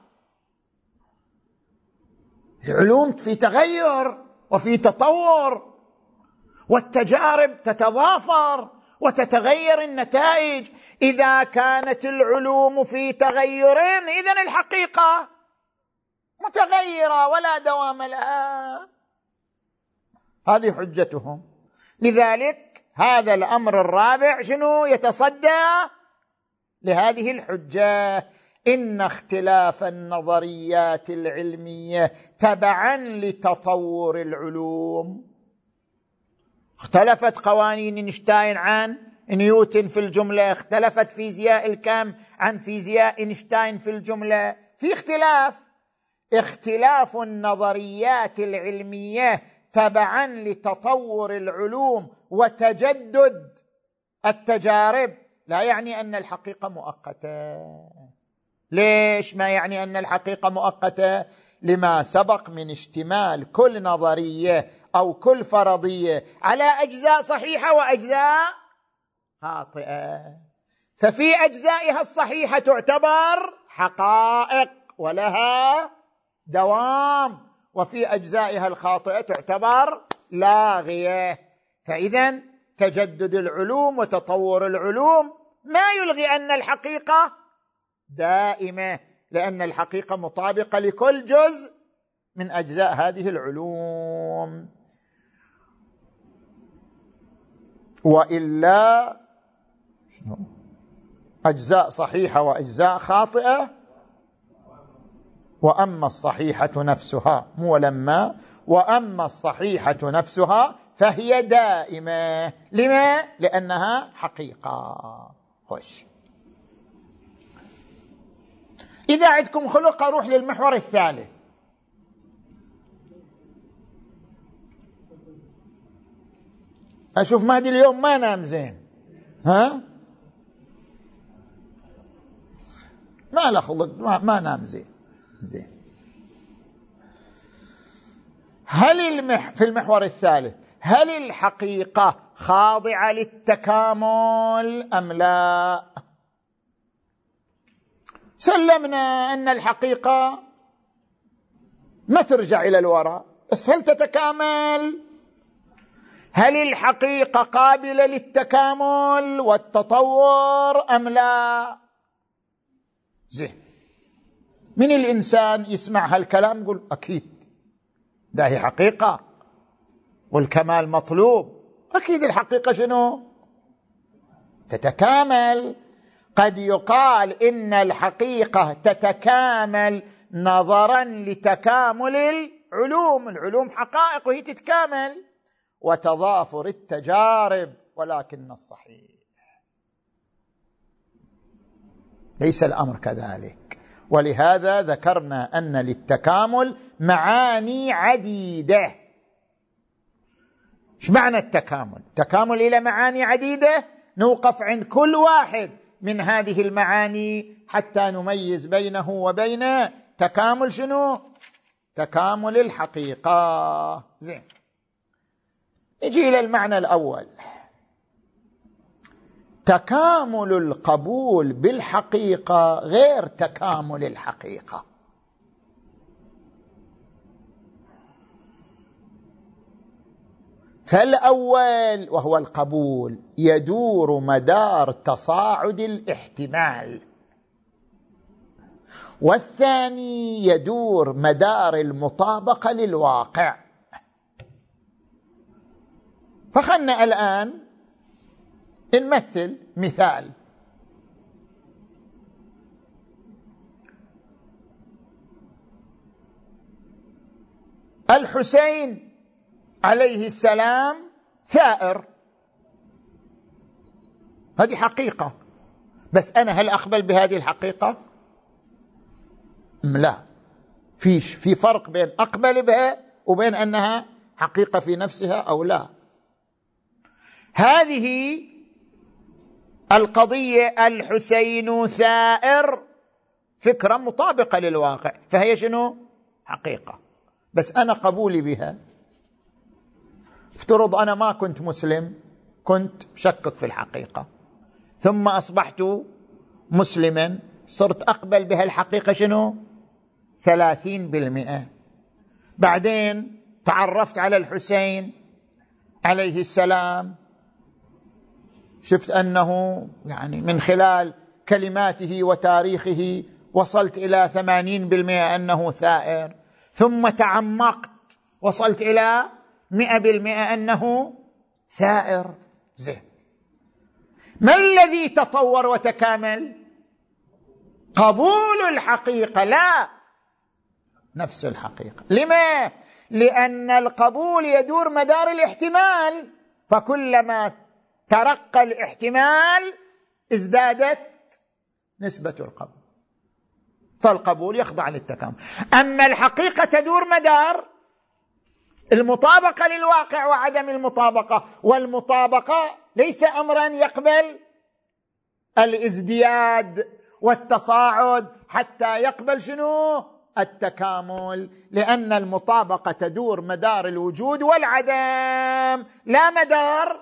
العلوم في تغير وفي تطور، والتجارب تتضافر وتتغير النتائج. إذا كانت العلوم في تغير إذن الحقيقة متغيرة ولا دوام لها. هذه حجتهم. لذلك هذا الأمر الرابع شنو يتصدى لهذه الحجة؟ إن اختلاف النظريات العلمية تبعا لتطور العلوم. اختلفت قوانين اينشتاين عن نيوتن في الجملة، اختلفت فيزياء الكم عن فيزياء اينشتاين في الجملة، في اختلاف. اختلاف النظريات العلمية تبعا لتطور العلوم وتجدد التجارب لا يعني أن الحقيقة مؤقتة. ليش ما يعني أن الحقيقة مؤقتة؟ لما سبق من اشتمال كل نظرية أو كل فرضية على أجزاء صحيحة وأجزاء خاطئة، ففي أجزائها الصحيحة تعتبر حقائق ولها دوام، وفي أجزائها الخاطئة تعتبر لاغية. فإذا تجدد العلوم وتطور العلوم ما يلغي أن الحقيقة دائمة، لأن الحقيقة مطابقة لكل جزء من أجزاء هذه العلوم. وإلا شنو؟ أجزاء صحيحة وأجزاء خاطئة. وأما الصحيحة نفسها، مو لما، وأما الصحيحة نفسها فهي دائمة. لما؟ لأنها حقيقة. خوش. إذا عندكم خلق أروح للمحور الثالث. أشوف مهدي اليوم ما نام زين، ها؟ ما له خلق، ما, ما نام زين زين. هل المح في المحور الثالث هل الحقيقة خاضعة للتكامل أم لا؟ سلمنا أن الحقيقة ما ترجع إلى الوراء، بس هل تتكامل؟ هل الحقيقة قابلة للتكامل والتطور أم لا؟ زين. من الإنسان يسمع هالكلام يقول أكيد ده هي حقيقة والكمال مطلوب. أكيد الحقيقة شنو؟ تتكامل. قد يقال إن الحقيقة تتكامل نظرا لتكامل العلوم. العلوم حقائق وهي تتكامل وتضافر التجارب، ولكن الصحيح ليس الأمر كذلك. ولهذا ذكرنا أن للتكامل معاني عديدة. ايش معنى التكامل؟ تكامل إلى معاني عديدة، نوقف عند كل واحد من هذه المعاني حتى نميز بينه وبين تكامل شنو؟ تكامل الحقيقة. زين، نجي إلى المعنى الأول. تكامل القبول بالحقيقة غير تكامل الحقيقة. فالأول وهو القبول يدور مدار تصاعد الاحتمال، والثاني يدور مدار المطابقة للواقع. فخلنا الآن نمثل مثال. الحسين عليه السلام ثائر، هذه حقيقة، بس أنا هل أقبل بهذه الحقيقة؟ لا. في في فرق بين أقبل بها وبين أنها حقيقة في نفسها أو لا. هذه القضية الحسين ثائر فكرة مطابقة للواقع، فهي شنو؟ حقيقة. بس أنا قبولي بها، افترض أنا ما كنت مسلم، كنت شكك في الحقيقة، ثم أصبحت مسلما، صرت أقبل بها الحقيقة شنو؟ ثلاثين بالمئة. بعدين تعرفت على الحسين عليه السلام، شفت أنه يعني من خلال كلماته وتاريخه وصلت إلى ثمانين بالمئة أنه ثائر، ثم تعمقت وصلت إلى مئة بالمئة أنه ثائر. زين، ما الذي تطور وتكامل؟ قبول الحقيقة، لا نفس الحقيقة. لما؟ لأن القبول يدور مدار الاحتمال، فكلما ترقى الاحتمال ازدادت نسبة القبول، فالقبول يخضع للتكامل. أما الحقيقة تدور مدار المطابقة للواقع وعدم المطابقة، والمطابقة ليس أمرا يقبل الازدياد والتصاعد حتى يقبل شنو؟ التكامل، لأن المطابقة تدور مدار الوجود والعدم، لا مدار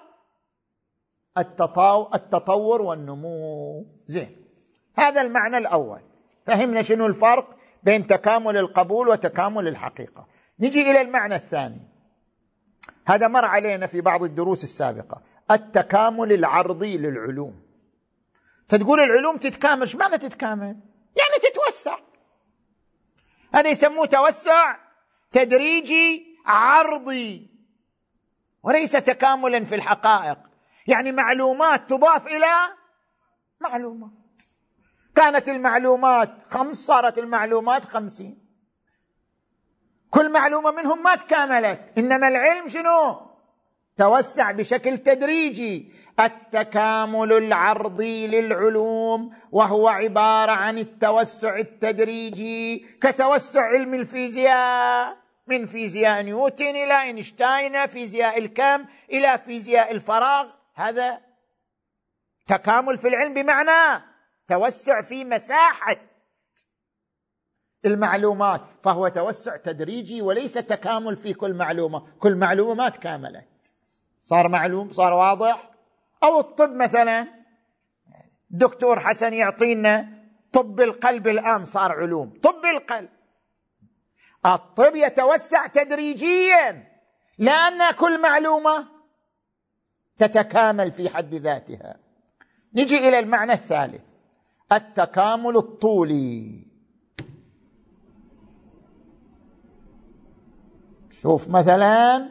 التطور والنمو. زين، هذا المعنى الأول. فهمنا شنو الفرق بين تكامل القبول وتكامل الحقيقة. نجي إلى المعنى الثاني، هذا مر علينا في بعض الدروس السابقة، التكامل العرضي للعلوم. تقول العلوم تتكامل، ايش معنى تتكامل؟ يعني تتوسع. هذا يسموه توسع تدريجي عرضي، وليس تكاملا في الحقائق. يعني معلومات تضاف إلى معلومات. كانت المعلومات خمس صارت المعلومات خمسين، كل معلومة منهم ما تكاملت، إنما العلم شنو؟ توسع بشكل تدريجي. التكامل العرضي للعلوم وهو عبارة عن التوسع التدريجي، كتوسع علم الفيزياء من فيزياء نيوتن إلى أينشتاين، فيزياء الكم إلى فيزياء الفراغ. هذا تكامل في العلم بمعنى توسع في مساحة المعلومات، فهو توسع تدريجي وليس تكامل في كل معلومة. كل معلومة ما تكاملت، صار معلوم، صار واضح. أو الطب مثلا، دكتور حسن يعطينا طب القلب الآن صار علوم، طب القلب. الطب يتوسع تدريجيا لأن كل معلومة تتكامل في حد ذاتها. نجي إلى المعنى الثالث، التكامل الطولي. شوف مثلا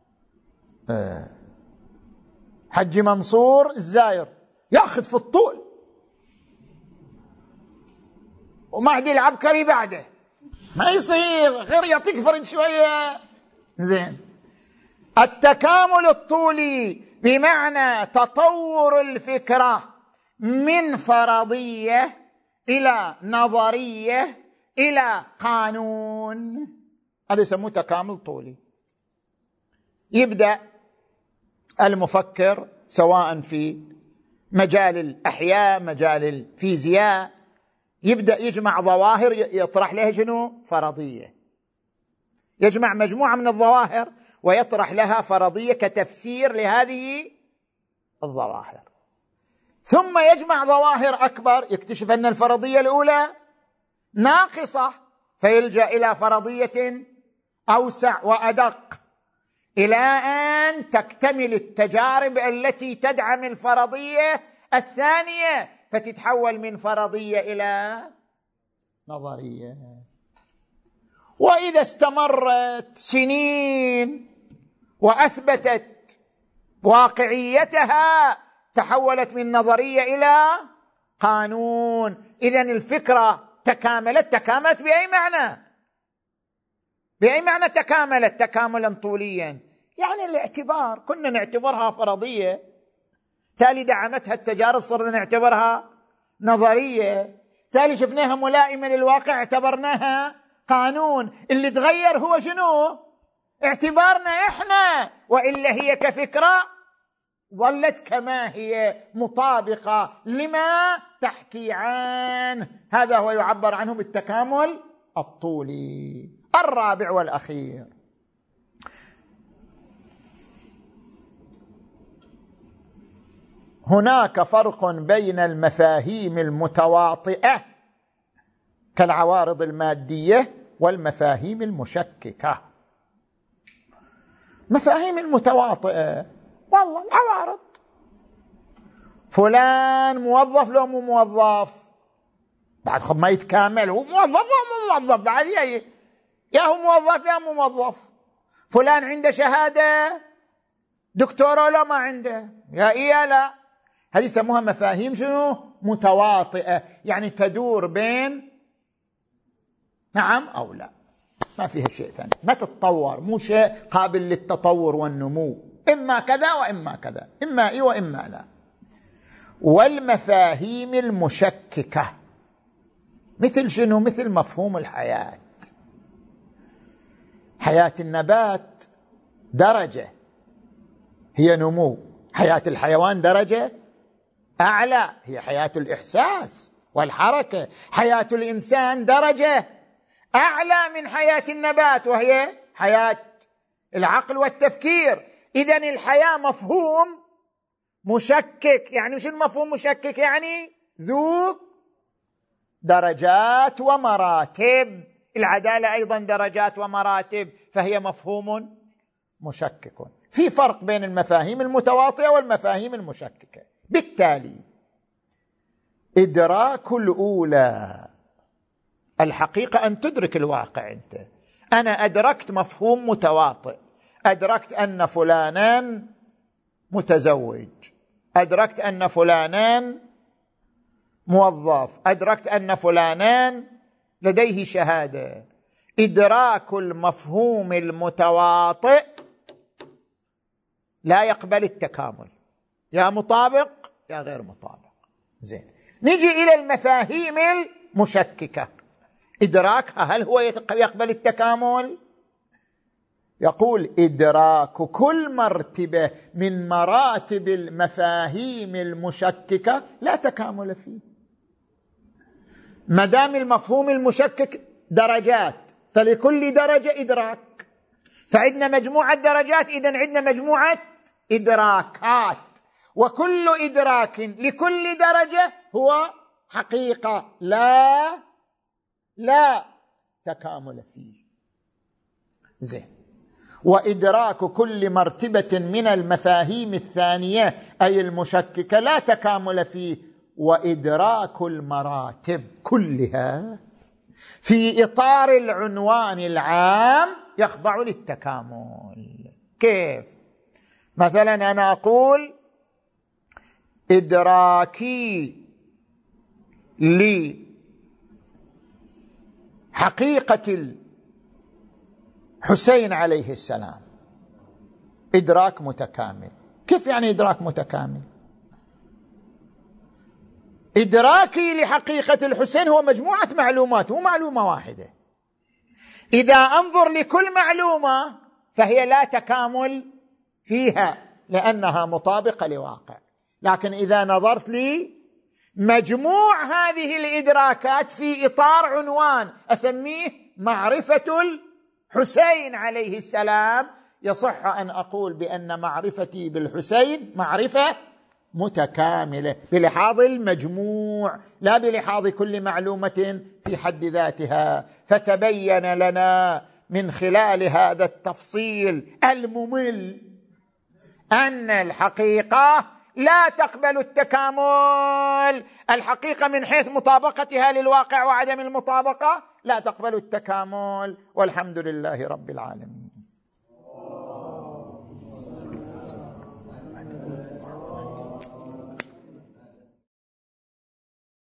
حج منصور الزاير ياخذ في الطول، ومهدي العبكري بعده، ما يصير غير يعطيك فرد شوية. زين، التكامل الطولي بمعنى تطور الفكرة من فرضية إلى نظرية إلى قانون، هذا يسموه تكامل طولي. يبدأ المفكر سواء في مجال الأحياء مجال الفيزياء، يبدأ يجمع ظواهر يطرح لها شنو؟ فرضية. يجمع مجموعة من الظواهر ويطرح لها فرضية كتفسير لهذه الظواهر، ثم يجمع ظواهر أكبر، يكتشف أن الفرضية الأولى ناقصة، فيلجأ إلى فرضية أوسع وأدق، إلى أن تكتمل التجارب التي تدعم الفرضية الثانية، فتتحول من فرضية إلى نظرية. وإذا استمرت سنين وأثبتت واقعيتها، تحولت من نظرية إلى قانون. إذن الفكرة تكاملت. تكاملت بأي معنى؟ بأي معنى تكاملت؟ تكاملا طوليا، يعني الاعتبار كنا نعتبرها فرضية، تالي دعمتها التجارب صرنا نعتبرها نظرية، تالي شفناها ملائمة للواقع اعتبرناها قانون. اللي تغير هو شنو؟ اعتبارنا احنا، وإلا هي كفكرة ظلت كما هي مطابقة لما تحكي عنه. هذا هو يعبر عنه بالتكامل الطولي. الرابع والأخير، هناك فرق بين المفاهيم المتواطئة كالعوارض المادية والمفاهيم المشككة. مفاهيم المتواطئة، والله العوارض، فلان موظف لو مو موظف، بعد خب ما يتكامل، هو موظف لو مو موظف، بعد يا يا هو موظف يا مو موظف. فلان عنده شهادة دكتوراه لا ما عنده، يا إيه لا. هذه يسموها مفاهيم شنو؟ متواطئة، يعني تدور بين نعم أو لا، ما فيها شيء ثاني، ما تتطور، مو شيء قابل للتطور والنمو، إما كذا وإما كذا، إما إيه وإما لا. والمفاهيم المشككة مثل شنو؟ مثل مفهوم الحياة. حياة النبات درجة هي نمو، حياة الحيوان درجة أعلى هي حياة الإحساس والحركة، حياة الإنسان درجة أعلى من حياة النبات وهي حياة العقل والتفكير. إذن الحياة مفهوم مشكك. يعني شو المفهوم مشكك؟ يعني ذو درجات ومراتب. العدالة أيضا درجات ومراتب، فهي مفهوم مشكك. في فرق بين المفاهيم المتواطئة والمفاهيم المشككة. بالتالي إدراك الأولى، الحقيقة أن تدرك الواقع. أنت أنا أدركت مفهوم متواطئ، أدركت أن فلانا متزوج، أدركت أن فلانان موظف، أدركت أن فلانان لديه شهادة. إدراك المفهوم المتواطئ لا يقبل التكامل، يا مطابق يا غير مطابق. زين، نجي إلى المفاهيم المشككة، إدراكها هل هو يقبل التكامل؟ يقول إدراك كل مرتبة من مراتب المفاهيم المشككة لا تكامل فيه. ما دام المفهوم المشكك درجات، فلكل درجة إدراك، فعندنا مجموعة درجات، إذن عندنا مجموعة إدراكات، وكل إدراك لكل درجة هو حقيقة لا لا تكامل فيه. زين، وإدراك كل مرتبة من المفاهيم الثانية أي المشككة لا تكامل فيه، وإدراك المراتب كلها في إطار العنوان العام يخضع للتكامل. كيف؟ مثلا أنا أقول إدراكي لحقيقة الحسين عليه السلام إدراك متكامل. كيف يعني إدراك متكامل؟ إدراكي لحقيقة الحسين هو مجموعة معلومات، مو معلومة واحدة. إذا أنظر لكل معلومة فهي لا تكامل فيها لأنها مطابقة لواقع، لكن إذا نظرت لي مجموع هذه الإدراكات في إطار عنوان أسميه معرفة الحسين عليه السلام، يصح أن أقول بأن معرفتي بالحسين معرفة متكاملة بلحاظ المجموع لا بلحاظ كل معلومة في حد ذاتها. فتبين لنا من خلال هذا التفصيل الممل أن الحقيقة لا تقبل التكامل. الحقيقة من حيث مطابقتها للواقع وعدم المطابقة لا تقبل التكامل، والحمد لله رب العالمين.